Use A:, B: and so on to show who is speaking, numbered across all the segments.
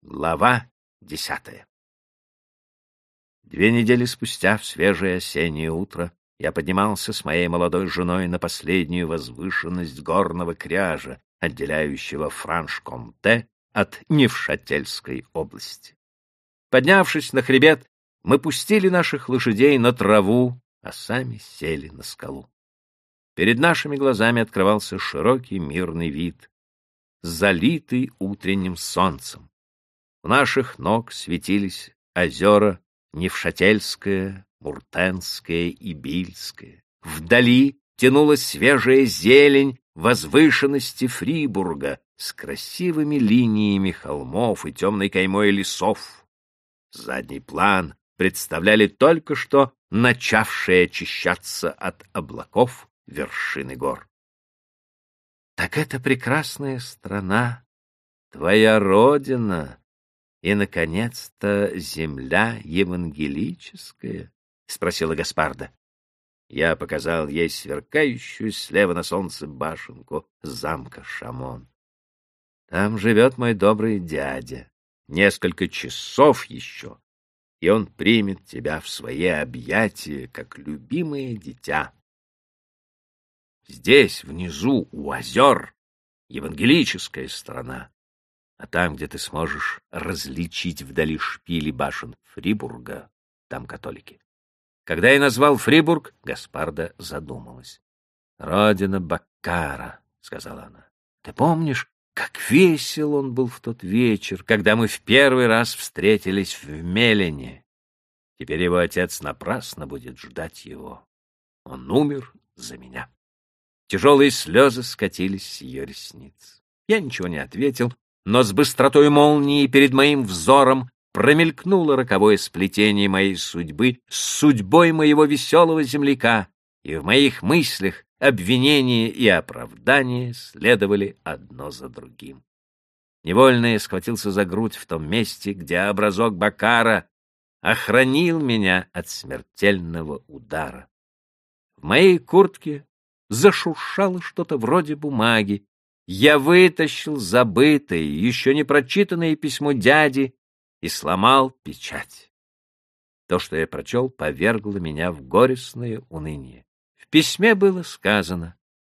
A: Глава 10. 2 недели спустя, в свежее осеннее утро, я поднимался с моей молодой женой на последнюю возвышенность горного кряжа, отделяющего Франш-Комте от Невшательской области. Поднявшись на хребет, мы пустили наших лошадей на траву, а сами сели на скалу. Перед нашими глазами открывался широкий мирный вид, залитый утренним солнцем. У наших ног светились озера Невшательское, Муртенское и Бильское. Вдали тянулась свежая зелень возвышенности Фрибурга с красивыми линиями холмов и темной каймой лесов. Задний план представляли только что начавшие очищаться от облаков вершины гор. Так это прекрасная страна, твоя родина и, наконец-то, земля евангелическая? — спросила Гаспарда. Я показал ей сверкающую слева на солнце башенку замка Шамон. Там живет мой добрый дядя. Несколько часов еще, и он примет тебя в свои объятия, как любимое дитя. Здесь, внизу, у озер, евангелическая страна, а там, где ты сможешь различить вдали шпили башен Фрибурга, там католики. Когда я назвал Фрибург, Гаспарда задумалась. — Родина Баккара, — сказала она. — Ты помнишь, как весел он был в тот вечер, когда мы в первый раз встретились в Мелене? Теперь его отец напрасно будет ждать его. Он умер за меня. Тяжелые слезы скатились с ее ресниц. Я ничего не ответил, но с быстротой молнии перед моим взором промелькнуло роковое сплетение моей судьбы с судьбой моего веселого земляка, и в моих мыслях обвинения и оправдания следовали одно за другим. Невольно я схватился за грудь в том месте, где образок Баккара охранил меня от смертельного удара. В моей куртке зашуршало что-то вроде бумаги. Я вытащил забытое, еще не прочитанное письмо дяди и сломал печать. То, что я прочел, повергло меня в горестное уныние. В письме было сказано: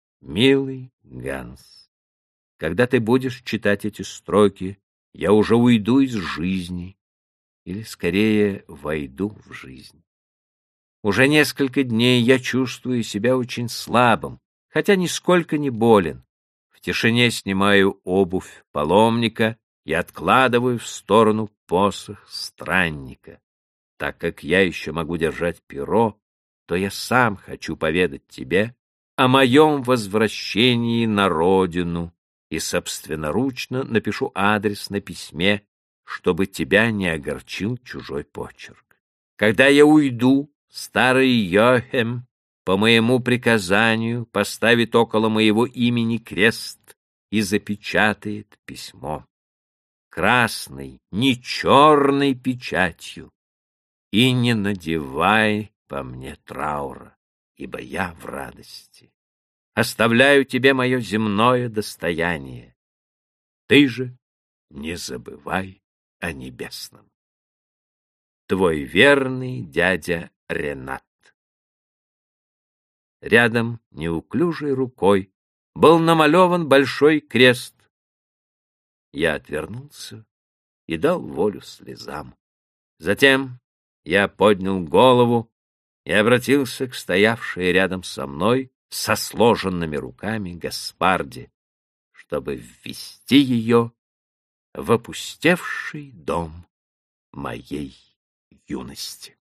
A: «Милый Ганс, когда ты будешь читать эти строки, я уже уйду из жизни, или, скорее, войду в жизнь. Уже несколько дней я чувствую себя очень слабым, хотя нисколько не болен. В тишине снимаю обувь паломника и откладываю в сторону посох странника. Так как я еще могу держать перо, то я сам хочу поведать тебе о моем возвращении на родину и собственноручно напишу адрес на письме, чтобы тебя не огорчил чужой почерк. Когда я уйду, старый Йохем по моему приказанию поставит около моего имени крест и запечатает письмо красной, не черной печатью, и не надевай по мне траура, ибо я в радости. Оставляю тебе мое земное достояние. Ты же не забывай о небесном. Твой верный дядя Ренат. Рядом неуклюжей рукой был намалеван большой крест. Я отвернулся и дал волю слезам. Затем я поднял голову и обратился к стоявшей рядом со мной со сложенными руками Гаспарде, чтобы ввести ее в опустевший дом моей юности.